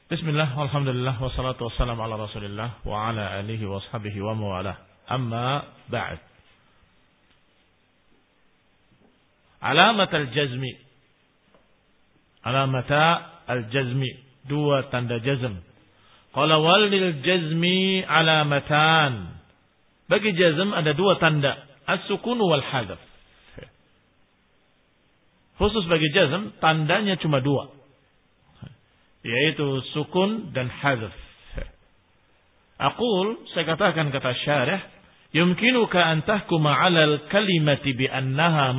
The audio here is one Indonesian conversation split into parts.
Bismillah, walhamdulillah, wassalatu wassalamu ala rasulillah, wa ala alihi wa ashabihi wa mawalah. Amma ba'd. Alamat al-jazmi. Alamata al-jazmi. Dua tanda jazm. Qala walil jazmi alamatan. Bagi jazm ada dua tanda. As-sukun wal hadaf. Khusus bagi jazm, tandanya cuma dua. Yaitu sukun dan hadaf. Aqul, saya katakan kata syarih, yumkinuka an tahkuma 'ala al-kalimati bi annaha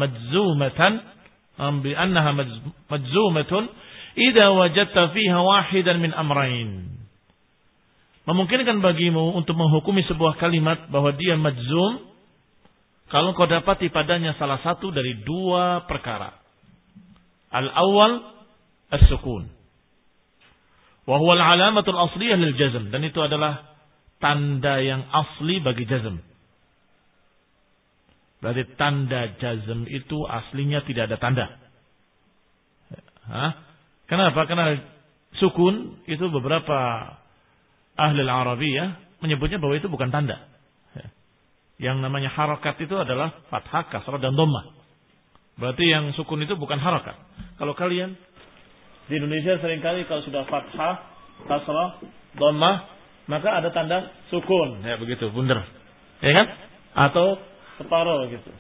majzumatun idza wajadta fiha wahidan min amrayn. Memungkinkan bagimu untuk menghukumi sebuah kalimat bahwa dia majzum kalau kau dapati padanya salah satu dari dua perkara. Al-awwal as-sukun. Wa huwa al-alamatul asliyah lil jazm, dan itu adalah tanda yang asli bagi jazm. Berarti tanda jazm itu aslinya tidak ada tanda. Kenapa? Karena sukun itu beberapa ahli al-Arabiyah menyebutnya bahwa itu bukan tanda. Yang namanya harakat itu adalah fathah, kasrah dan dhammah. Berarti yang sukun itu bukan harakat. Kalau kalian di Indonesia seringkali kalau sudah fathah, kasrah, dhammah, maka ada tanda sukun. Ya begitu, bundar. Ya kan? Atau separuh gitu.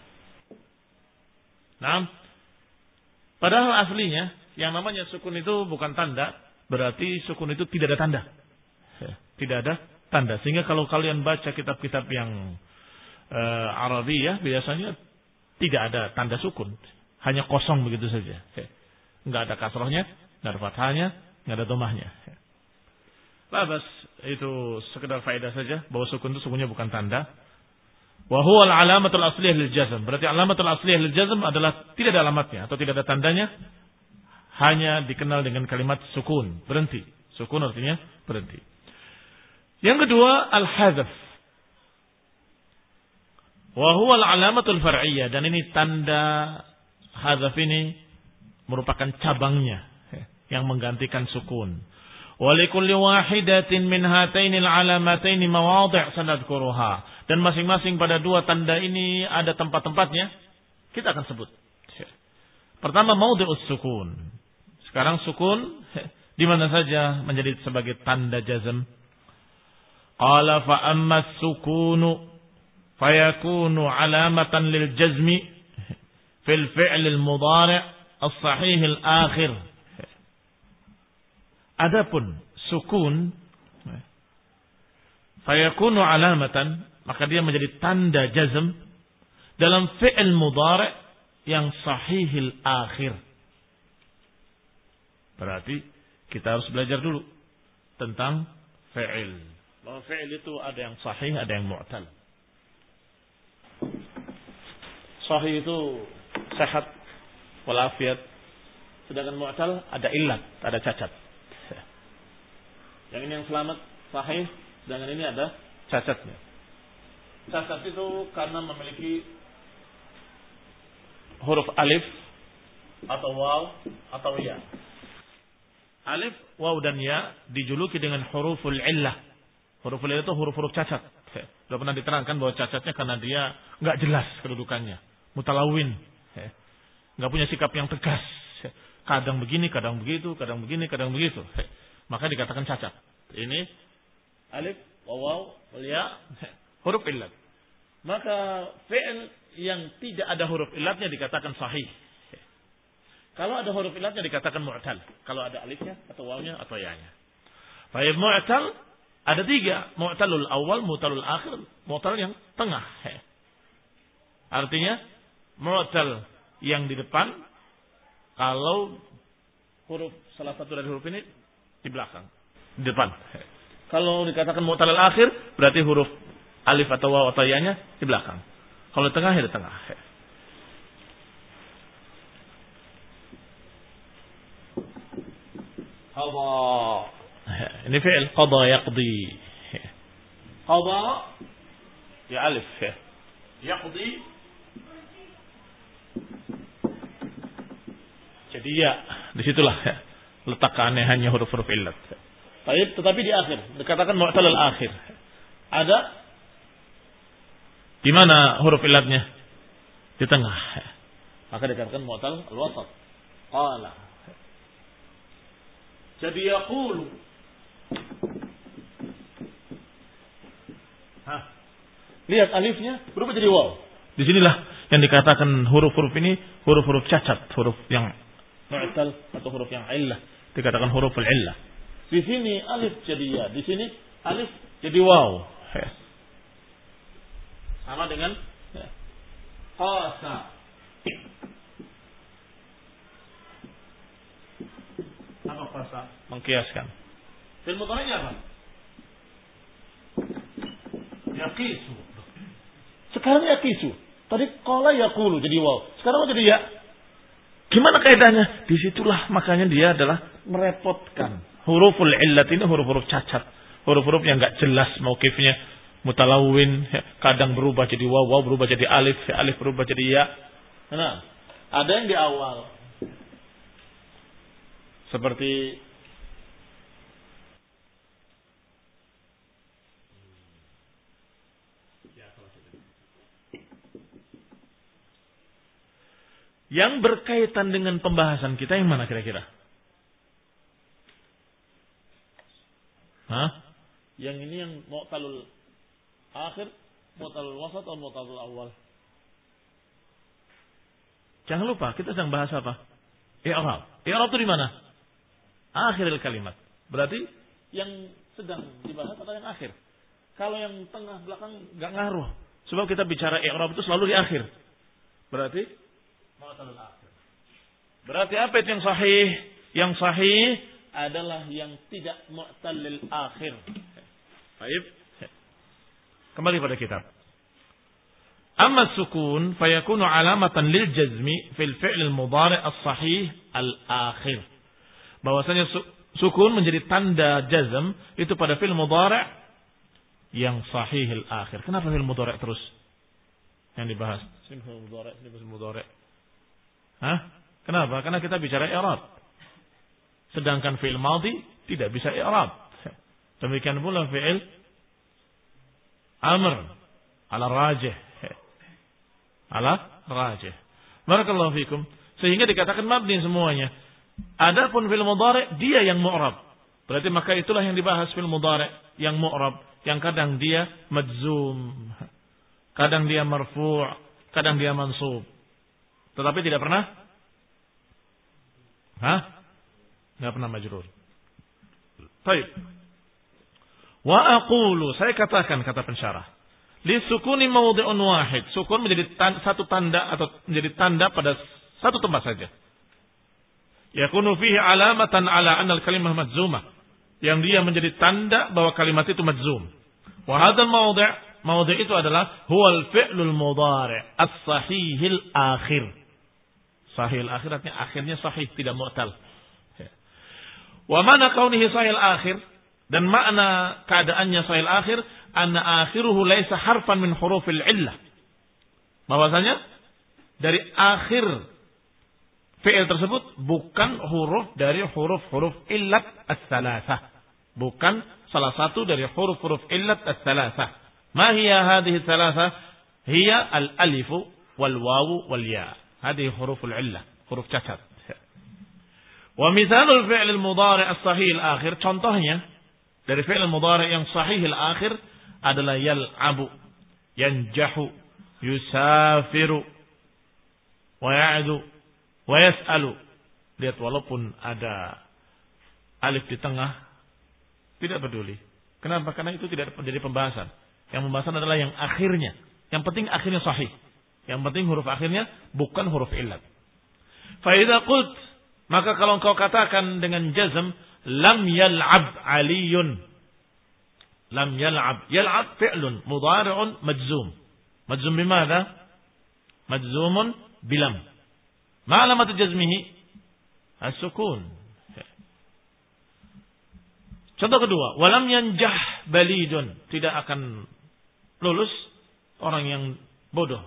Nah, padahal aslinya yang namanya sukun itu bukan tanda, berarti sukun itu tidak ada tanda. Ya, tidak ada tanda. Sehingga kalau kalian baca kitab-kitab yang Arabiyah biasanya tidak ada tanda sukun. Hanya kosong begitu saja. Ya. Enggak ada kasrahnya, enggak ada fathahnya, enggak ada dhammahnya. Labas, itu sekedar faedah saja bahwa sukun itu sungguhnya bukan tanda. Wa huwa al-alamatul asliyah lil jazm. Berarti alamatul asliyah lil jazm adalah tidak ada alamatnya atau tidak ada tandanya, hanya dikenal dengan kalimat sukun, berhenti. Sukun artinya berhenti. Yang kedua, al-hadzaf. Wa huwa al-alamatul far'iyyah, dan ini tanda hadzaf ini merupakan cabangnya yang menggantikan sukun. Wa likulli wahidatin min hatainil alamataini mawadhi' sanadkuruha. Dan masing-masing pada dua tanda ini ada tempat-tempatnya. Kita akan sebut. Pertama, maudhi'us sukun. Sekarang sukun di mana saja menjadi sebagai tanda jazm. Qala fa amma as-sukunu fayakunu alamatan lil jazmi fil fi'l al-mudhari' as-sahih al-akhir. Adapun sukun fayakunu alamatan, maka dia menjadi tanda jazm dalam fi'il mudhari' yang sahihil akhir. Berarti kita harus belajar dulu tentang fi'il. Bahwa fi'il itu ada yang sahih, ada yang mu'tal. Sahih itu sehat walafiat. Sedangkan mu'tal ada illat, ada cacat. Yang ini yang selamat, sahih, sedangkan ini ada cacatnya. Cacat itu karena memiliki huruf alif atau waw atau ya. Alif, waw dan ya dijuluki dengan huruful illah. Huruful illah itu huruf-huruf cacat. Sudah pernah diterangkan bahwa cacatnya karena dia nggak jelas kedudukannya, mutalawin, nggak punya sikap yang tegas. Kadang begini, kadang begitu, kadang begini, kadang begitu. Maka dikatakan cacat. Ini alif, waw, ya, huruf illat. Maka fi'il yang tidak ada huruf illatnya dikatakan sahih. Kalau ada huruf illatnya dikatakan mu'tal. Kalau ada alifnya atau wawnya atau ya-nya. Baik, mu'tal ada tiga. Mu'talul awal, mu'talul akhir, mu'tal yang tengah. Artinya mu'tal yang di depan kalau huruf salah satu dari huruf ini di belakang, di depan. Kalau dikatakan mu'tal al-akhir berarti huruf alif atau waw atau ya-nya di belakang. Kalau di tengah ya di tengah. Qadha. Ini fi'il qadha yaqdi. Qadha ya alif. Yaqdi jadi ya, disitulah letak keanehannya huruf-huruf illat. Baik, tetapi di akhir dikatakan mu'tal al-akhir. Ada di mana huruf illatnya? Di tengah. Maka dikatakan mu'tal al-wasat. Qala. Jadi yaqulu. Lihat alifnya berubah jadi waw. Disinilah yang dikatakan huruf-huruf ini huruf-huruf cacat, huruf yang mu'tal atau huruf yang illah, dikatakan huruf al-illah. Di sini alif jadi ya, di sini alif jadi waw. Sama dengan qasa. Apa qasa? Mengkiaskan. Fil mudhari' apa? Yaqisu. Sekarang yaqisu. Tadi qala yaqulu jadi waw. Sekarang jadi ya. Gimana kaidahnya? Disitulah makanya dia adalah merepotkan. Huruful illat ini huruf-huruf cacat. Huruf-huruf yang enggak jelas mauqifnya. Mutalawin. Kadang berubah jadi waw, waw berubah jadi alif, alif berubah jadi ya. Nah, ada yang di awal. Seperti yang berkaitan dengan pembahasan kita yang mana kira-kira? Yang ini yang mu'talul akhir, mu'talul wasat atau mu'talul awal? Jangan lupa kita sedang bahas apa? I'rab. I'rab itu di mana? Akhiril kalimat. Berarti yang sedang dibahas atau yang akhir? Kalau yang tengah belakang enggak ngaruh. Sebab kita bicara i'rab itu selalu di akhir. Berarti mu'talul akhir. Berarti apa itu yang sahih? Yang sahih adalah yang tidak mu'talil akhir. Baik. Kembali pada kitab. Amma sukun fayakunu alamatan lil jazmi fil fi'l al mudhari' as-sahih al-akhir. Bahwasanya sukun menjadi tanda jazm itu pada fi'l mudhari' yang sahih al-akhir. Kenapa fi'l mudhari' terus yang dibahas? Fi'l mudhari'. Kenapa? Karena kita bicara i'rab. Sedangkan fi'il madhi tidak bisa i'rab. Demikian pula fi'il amr ala rajih. Ala rajih. Barakallahu fikum. Sehingga dikatakan mabni semuanya. Adapun fi'il mudhari' dia yang mu'rab. Berarti maka itulah yang dibahas fi'il mudhari' yang mu'rab, yang kadang dia madzum, kadang dia marfu', kadang dia mansub. Tetapi tidak pernah enggak pernah majrur. Baik. Wa aqulu, saya katakan kata pensyarah, li sukuni mawdhi'un wahid. Sukun menjadi satu tanda atau menjadi tanda pada satu tempat saja. Yakunu fihi alamatan ala anna al-kalimah madzumah. Yang dia menjadi tanda bahwa kalimat itu madzum. Wa hadzal mawdhi' itu adalah huwal fi'lul mudhari' as-sahihil akhir. Sahih al-akhir artinya akhirnya sahih, tidak mu'tal. Wa mana kaunihi sahih al-akhir, dan makna keadaannya sahih al-akhir, anna akhiruhu laisa harfan min hurufil illah. Bahwasanya dari akhir fi'il tersebut bukan huruf dari huruf-huruf illat as-salasah. Bukan salah satu dari huruf-huruf illat as-salasah. Ma hiya hadhihi as-salasah? Hiya al-alifu wal wawu wal ya. Hadhihi huruful illah, huruf cacat. Wa mithalul fi'l al-mudhari' as-sahih al-akhir, contohnya dari fi'l al-mudhari' yang sahih al-akhir adalah yal'abu, yanjahu, yusafiru, wa ya'du, wa yas'alu. Lihat, walaupun ada alif di tengah, tidak peduli. Kenapa? Karena itu tidak menjadi pembahasan. Yang pembahasan adalah yang akhirnya. Yang penting akhirnya sahih. Yang penting huruf akhirnya bukan huruf illat. Fa idza qult, maka kalau engkau katakan dengan jazm, lam yal'ab aliyun. Lam yal'ab. Yal'ab fi'lun mudhari'un majzum. Majzum bimadha? Majzumun bilam. Ma alamat jazmihi? As-sukun. Contoh kedua, walam yanjah balidun. Tidak akan lulus orang yang bodoh.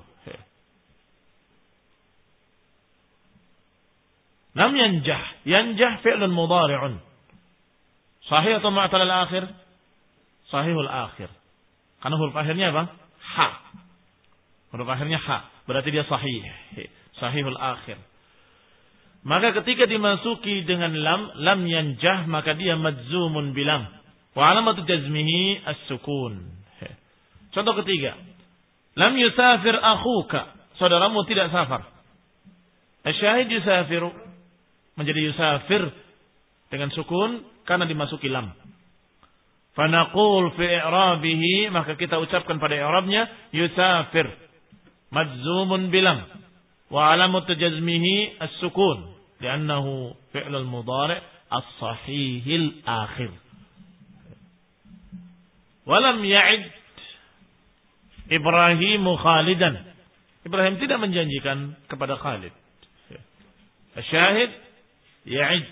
Lam yanjah. Yanjah fi'lun mudhari'un. Sahih atau mu'tal al-akhir? Sahihul akhir. Karena huruf akhirnya apa? Ha. Huruf akhirnya ha. Berarti dia sahih. Sahihul akhir. Maka ketika dimasuki dengan lam yanjah, maka dia majzumun bilam. Wa alamatu jazmihi as-sukun. Contoh ketiga. Lam yusafir akhuka. Saudaramu tidak safar. Asyahid yusafiru. Menjadi yusafir dengan sukun karena dimasuki lam. Fanaqul fi i'rabihi, maka kita ucapkan pada i'rabnya yusafir majzumun bilam wa alamatu jazmihi as-sukun li'annahu fi'lul mudhari' as-sahihil akhir. Walam ya'id Ibrahim Khalidan. Ibrahim tidak menjanjikan kepada Khalid. Asyahid ya'id,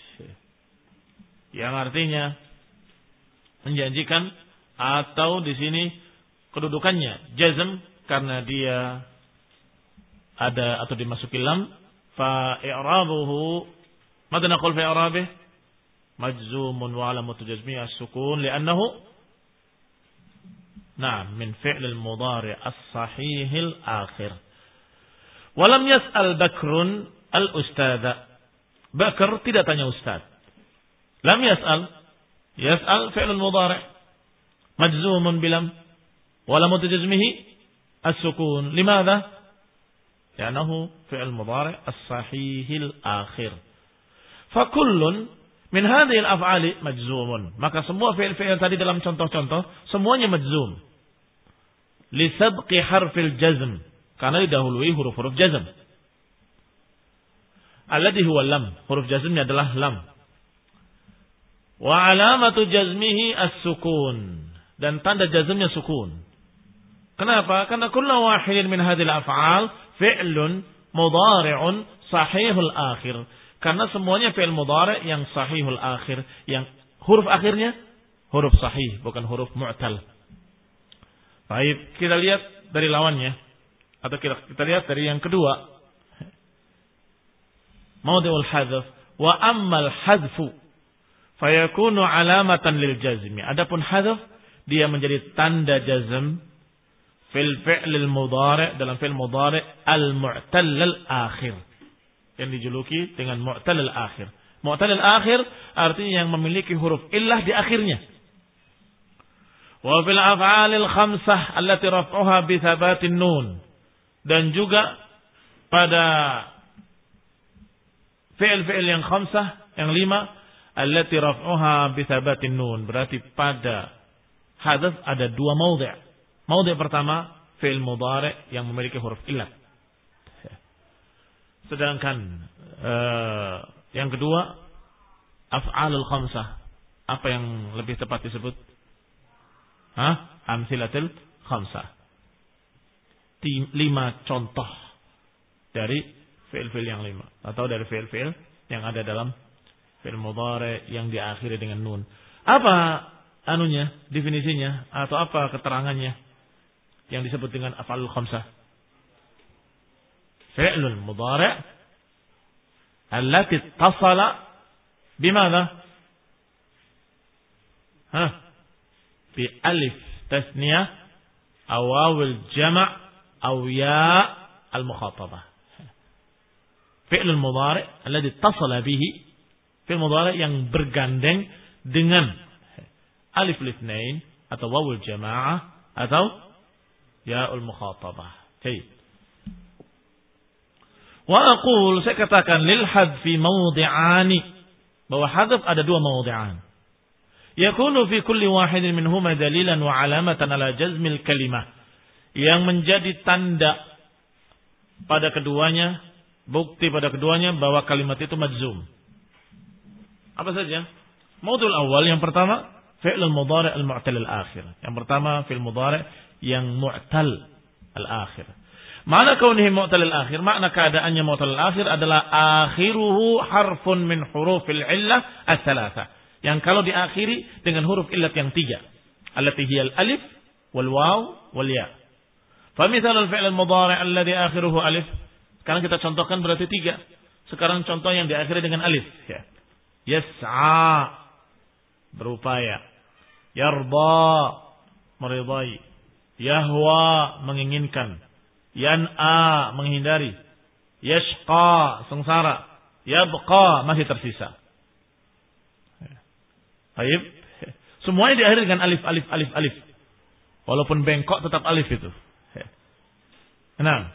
yang artinya menjanjikan, atau di sini kedudukannya jazm karena dia ada atau dimasuki lam. Fa i'rabuhu madza naqul fi i'rabih majzumun wa alamatu jazmihi as-sukun li'annahu min fi'l al-mudhari' as-sahih al-akhir. Wa lam yas'al Bakrun al-ustadha. Bakr tidak tanya ustaz. Lam yas'al fi'l al-mudhari' majzumun bilam wa alamatu jazmihi as-sukun. Limadha? Li'annahu fi'l mudhari' as-sahih al-akhir. Fa kullun min hadhihi al-af'ali majzumun. Maka semua fi'il-fi'il tadi dalam contoh-contoh semuanya majzum. Li sabqi harfil jazm, karena didahului huruf-huruf jazm. Alladhi huwa lam. Huruf jazmnya adalah lam. Wa alamatu jazmihi as-sukun. Dan tanda jazmnya sukun. Kenapa? Karena kullu wahidin min hadhil af'al fi'lun mudhari'un sahihul akhir. Karena semuanya fi'il mudhari' yang sahihul akhir, yang huruf akhirnya huruf sahih, bukan huruf mu'tal. Baik, kita lihat dari lawannya, atau kita lihat dari yang kedua. Mawdi'ul hadzf wa ammal hadzfu fayakunu alamatan lil jazmi. Adapun hadzf dia menjadi tanda jazm fil fi'lil mudhari', dalam fi'il mudhari' al-mu'tal al-akhir, yang dijuluki dengan mu'tal al-akhir. Mu'tal al-akhir artinya yang memiliki huruf illah di akhirnya. Wa fil af'alil khamsah allati raf'uha bi thabatin nun. Dan juga pada fi'il-fi'il yang khamsah, yang 5, allati raf'uha bi thabatin nun. Berarti pada hadzf ada 2 maudhi'. Maudhi' pertama fi'il mudhari' yang memiliki huruf illah. Sedangkan yang kedua af'alul khamsah. Apa yang lebih tepat disebut? Amsilatul khamsah. 5 contoh dari fi'il-fi'il yang 5, atau dari fi'il-fi'il yang ada dalam fi'il mudhari' yang diakhiri dengan nun. Apa definisinya, atau apa keterangannya yang disebut dengan af'alul khamsah? Fi'lul mudhari' allati ittasala bimadha? Bi alif tasniyah aw wawil jama' aw ya al-mukhatabah. Fi'lul mudhari' alladhi ittasala bihi, fi'il mudhari' yang bergandeng dengan alif litsnain atau wawul jamaah atau ya'ul mukhatabah. Baik. Wa aqul, saya katakan lil hadfi mawdi'ani, bahwa hadzf ada 2 mawdi'an. Yakunu fi kulli wahidin minhuma dalilan wa alamatan ala jazmil kalimah, yang menjadi tanda pada keduanya, bukti pada keduanya bahwa kalimat itu majzum. Apa saja? Mawdu'ul awal, yang pertama fi'lul mudhari' al-mu'tal al-akhir. Yang pertama fi'il mudhari' yang mu'tal al-akhir. Makna kaunihi mu'tal al-akhir, makna keadaannya mu'tal al-akhir adalah akhiruhu harfun min hurufil illah as-salasa. Yang kalau diakhiri dengan huruf illat yang 3. Allati hiya al-alif wal waw wal ya. Fa mithalul fi'l al-mudhari' alladhi akhiruhu alif. Sekarang kita contohkan berarti 3. Sekarang contoh yang diakhiri dengan alif, ya. Yas'a. berupaya. Yarda, meridai. Yahwa, menginginkan. Yan'a, menghindari. Yashqa, sengsara. Yabqa, masih tersisa. Baik. Semuanya diakhiri dengan alif, alif, alif, alif. Walaupun bengkok tetap alif itu. Nah.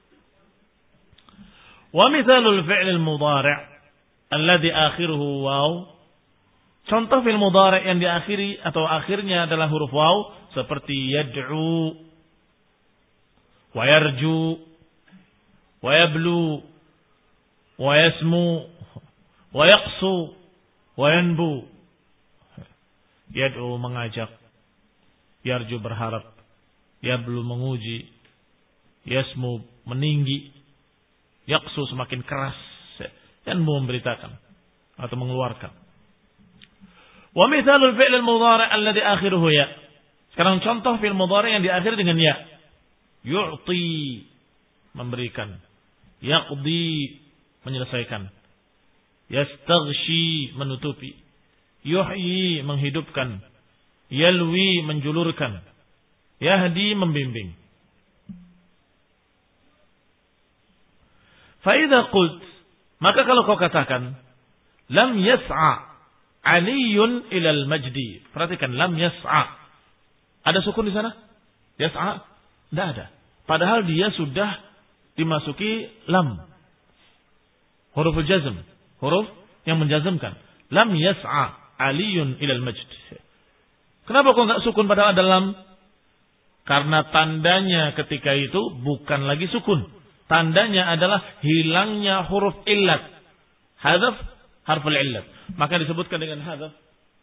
Wa mithalul fi'lil mudhari' alladhi akhiruhu waw. Contoh fi'il mudhari' yang diakhiri atau akhirnya adalah huruf waw seperti yad'u wa yarju wa yablu wa yasmu wa yaqsu wa yanbu. Yad'u mengajak, yarju berharap, yablu menguji, yasmu meninggi, yaqsu semakin keras, yanbu memberitakan atau mengeluarkan. Wa mithalul fi'l al-mudhari' alladhi akhiruhu ya. Sekarang contoh fi'il mudhari' yang diakhiri dengan ya. Yu'ti, memberikan. Yaqdi, menyelesaikan. Yastaghshi, menutupi. Yuhyi, menghidupkan. Yalwi, menjulurkan. Yahdi, membimbing. Fa idza qult, maka kalau kau katakan lam yas'a Aliyun ilal majdi. Perhatikan, lam yas'a. Ada sukun di sana? Yas'a? Tidak ada. Padahal dia sudah dimasuki lam. Huruf jazm. Huruf yang menjazmkan. Lam yas'a aliyun ilal majd. Kenapa kok enggak sukun padahal ada lam? Karena tandanya ketika itu bukan lagi sukun. Tandanya adalah hilangnya huruf illat. Hadzaf harful illat. Maka disebutkan dengan hadzaf.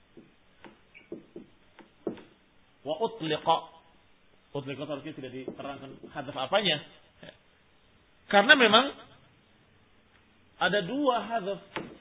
Wa utliqa. Utliqa harusnya tidak diterangkan hadzaf apanya. Karena memang ada dua hadzaf.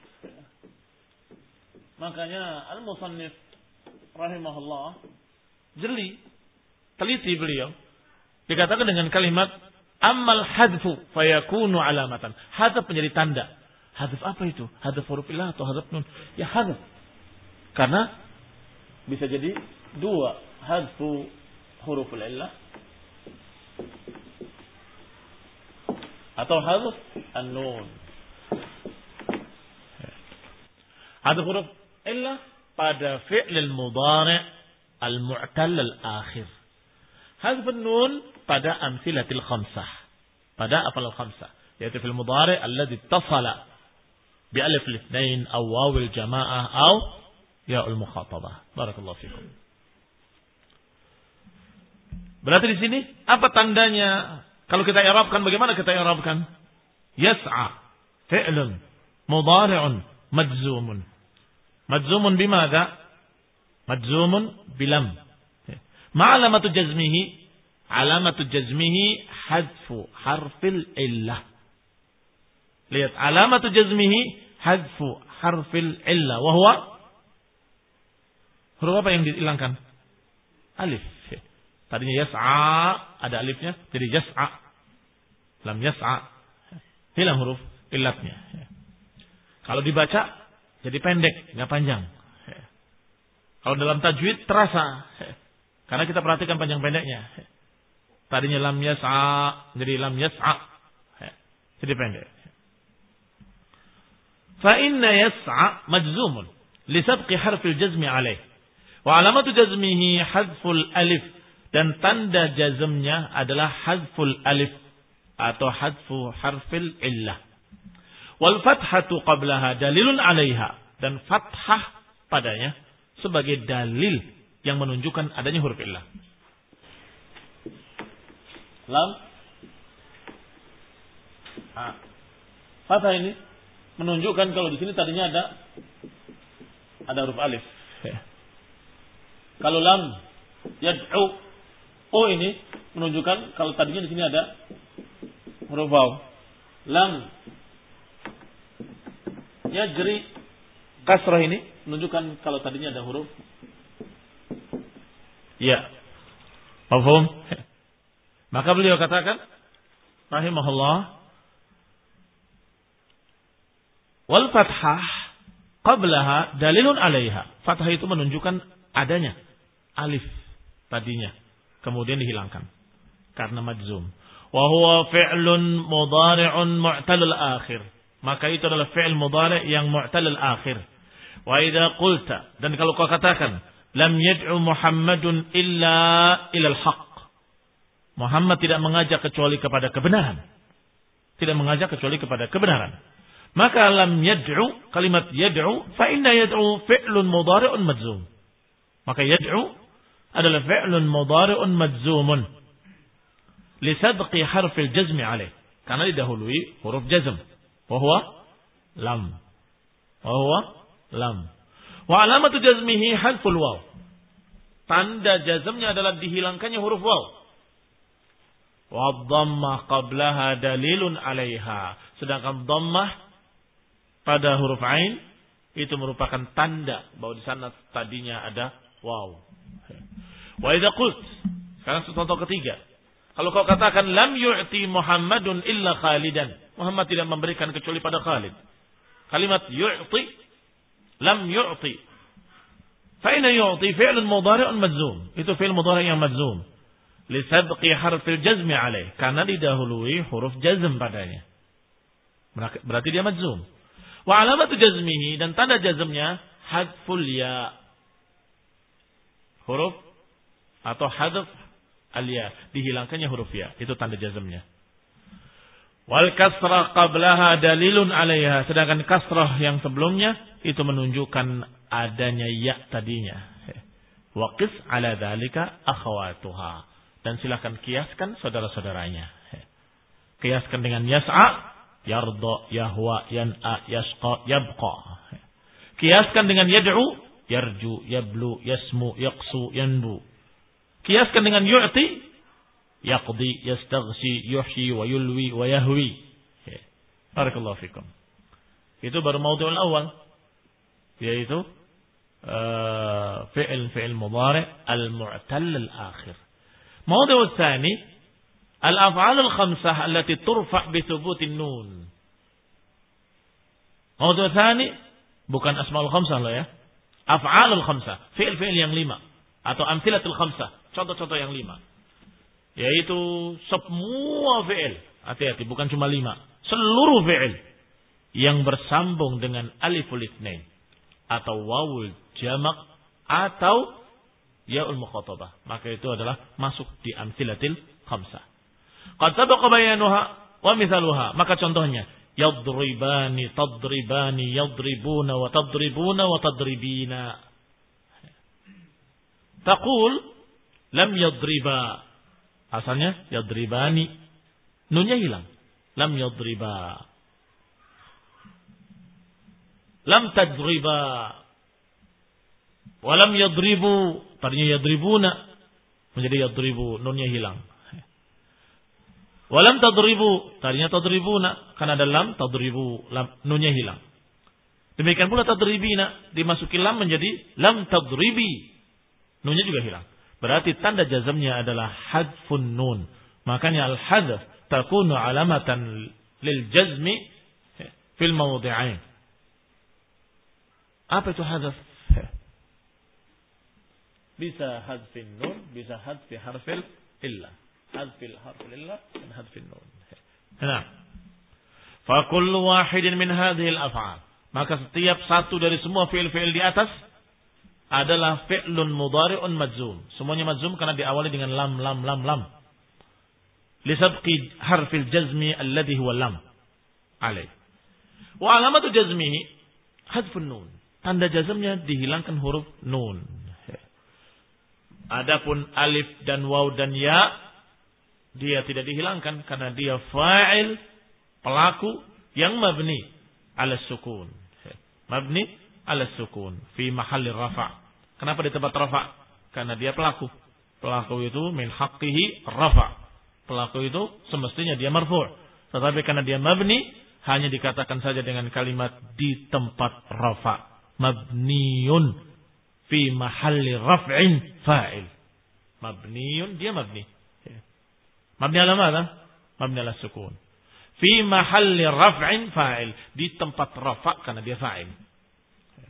Makanya al-musannif rahimahullah jeli, teliti beliau. Dikatakan dengan kalimat ammal hadfu fayakunu alamatan. Hadzaf menjadi tanda. Hadzaf apa itu? Hadzaf huruf illah atau hadzaf nun? Ya hadzaf. Karena bisa jadi dua, hadzfu huruf illah atau hadzaf an-nun. Hadzaf huruf illah pada fi'l mudhari' al-mu'tal al-akhir. Hadzaf an-nun pada amsilatil khamsah. Pada afal khamsah, yaitu fil mudhari' alladhi ittasala bi alif al-ithnain aw waw al-jamaah aw ya al-mukhatabah. Barakallahu fikum. Berarti di sini apa tandanya? Kalau kita i'rabkan, bagaimana kita i'rabkan? Yas'a fi'lun mudhari'un majzumun. Majzumun bimadza? Majzumun bilam. Ma'alamatu jazmihi? Alamatu jazmihi hadfu harfil illah. Lihat, alamatu jazmihi hadfu harfil illah. Wahwa huruf apa yang dihilangkan? Alif. Tadinya yas'a, ada alifnya, jadi yas'a. Lam yas'a. Hilang huruf illatnya. Kalau dibaca jadi pendek, nggak panjang. Kalau dalam tajwid terasa. Karena kita perhatikan panjang pendeknya. Tadinya lam yas'a, jadi lam yas'a. Jadi pendek. Fa inna yas'a majzumun li sabqi harfil jazmi alaih. Wa alamatu jazmihi hadful alif, dan tanda jazmnya adalah hadful alif atau hadfu harfil illah. Wal fathatu qablaha dalilun alaiha, dan fathah padanya sebagai dalil yang menunjukkan adanya huruf illah. Lam fathah ini menunjukkan kalau di sini tadinya ada huruf alif. Kalau lam yad'u, oh ini menunjukkan kalau tadinya di sini ada huruf waw. Lam yajri, kasrah ini menunjukkan kalau tadinya ada huruf ya. Paham? Maka beliau katakan rahimahullah, wal fathah qablaha dalilun 'alaiha. Fathah itu menunjukkan adanya alif tadinya, kemudian dihilangkan karena majzum. Wa huwa fi'lun mudhari'un mu'talul akhir. Maka itu adalah fi'il mudhari' yang mu'talul akhir. Wa idza qulta, dan kalau kau katakan lam yad'u Muhammadun illa ilal haqq. Muhammad tidak mengajak kecuali kepada kebenaran. Tidak mengajak kecuali kepada kebenaran. Maka lam yad'u, kalimat yad'u, fa inna yad'u fi'lun mudhari'un majzum. Maka yad'u adalah fi'lun mudhari'un majzumun li sabqi harfil jazmi alaih. Karena didahului huruf jazm. Wa huwa lam. Wa huwa lam. Wa alamatu jazmihi hadful waw. Tanda jazmnya adalah dihilangkannya huruf waw. Wa dhammah qablaha dalilun 'alaiha. Sedangkan dhammah pada huruf ain itu merupakan tanda bahwa di sana tadinya ada waw. Wa idza qult, sekarang contoh ketiga. Kalau kau katakan lam yu'ti Muhammadun illa Khalidan. Muhammad tidak memberikan kecuali pada Khalid. Kalimat yu'ti, lam yu'ti. Fa inna yu'ti fi'lun mudhari'un majzum. Itu fi'il mudhari' yang majzum. Li sabqi harfil jazmi alaih. Karena didahului huruf jazm padanya. Berarti dia majzum. Wa alamatu jazmihi, dan tanda jazmnya hadful ya. Huruf atau hadf al-ya, dihilangkannya huruf ya. Itu tanda jazmnya. Wal kasrah qablaha dalilun 'alaiha. Sedangkan kasrah yang sebelumnya itu menunjukkan adanya ya tadinya. Wa qis 'ala dzalika akhawatuha. Dan silakan kiaskan saudara-saudaranya. Kiaskan dengan yas'a, yarda, yahwa, yan'a, yasqa, yabqa. Kiaskan dengan yad'u, yarju, yablu, yasmu, yaqsu, yanbu. Kiaskan dengan yu'ti, yaqdi, yastaghsi, yuhyi, wa yulwi, wa yahwi. Barakallahu fikum. Itu baru maudhu'ul awal, yaitu fi'il mudhari' al-mu'tal al-akhir. Maudhu'ul tsani al-af'al al-khamsah allati turfa' bi thubutin nun. Maudhu'ul tsani bukan asmaul khamsah loh ya. Af'alul khamsah, fi'il yang 5 atau amthilatul khamsah, contoh-contoh yang 5. Yaitu semua fi'il, hati-hati bukan cuma 5, seluruh fi'il yang bersambung dengan aliful itsnain atau wawul jamak atau ya'ul mukhatabah, maka itu adalah masuk di amthilatil khamsah. Qad sabaqa bayanuha wa mithaluha, maka contohnya yadribani, tadribani, yadribuna, wa tadribuna, wa tadribina. Taqul lam yadriba. Asalnya yadribani. Nunnya hilang. Lam yadriba. Lam tadriba. Wa lam yadribu. Tadinya yadribuna. Menjadi yadribu. Nunnya hilang. Walam tadribu, tadinya tadribuna, karena ada lam tadribu, lam, nunnya hilang. Demikian pula tadribina, dimasuki lam menjadi lam tadribi, nunnya juga hilang. Berarti tanda jazmnya adalah hadfun nun. Makanya al-hadf takunu alamatan lil jazmi fil mawdi'ain. Apa itu hadf? Bisa hadfin nun, bisa hadfi harfil illah. Hadfil harfil illah dan hadfil nun. Nah, fa kullu wahidin min hadhihi al-af'al, maka setiap satu dari semua fi'il-fi'il di atas adalah fi'lun mudhari'un majzum. Semuanya majzum karena diawali dengan lam lam lam lam. Li sabqi harfil jazmi alladhi huwa lam alaih. Wa alamatu jazmihi hadfun nun. Tanda jazmnya dihilangkan huruf nun. Adapun alif dan waw dan ya dia tidak dihilangkan karena dia fa'il, pelaku yang mabni ala sukun. Mabni ala sukun fi mahalli rafa'. Kenapa di tempat rafa'? Karena dia pelaku. Pelaku itu min haqqihi rafa'. Pelaku itu semestinya dia marfu'. Tetapi karena dia mabni, hanya dikatakan saja dengan kalimat di tempat rafa'. Mabniyun fi mahalli raf'in fa'il. Mabniyun, dia mabni. Mabni ala mana? Mabni ala sukun. Fi mahalli raf'in fa'il. Di tempat rafa' karena dia fa'il.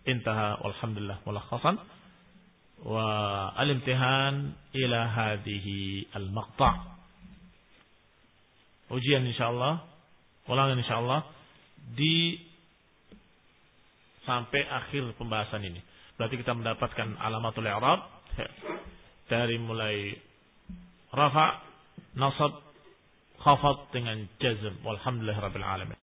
Intaha walhamdulillah mulakhasan. Wa al-imtihan ila hadhihi al-maqta'. Ujian insyaallah, ulangan insyaallah di sampai akhir pembahasan ini. Berarti kita mendapatkan alamatul i'rab dari mulai rafa', nasab, khafad dengan jazm. Walhamdulillahirabbil alamin.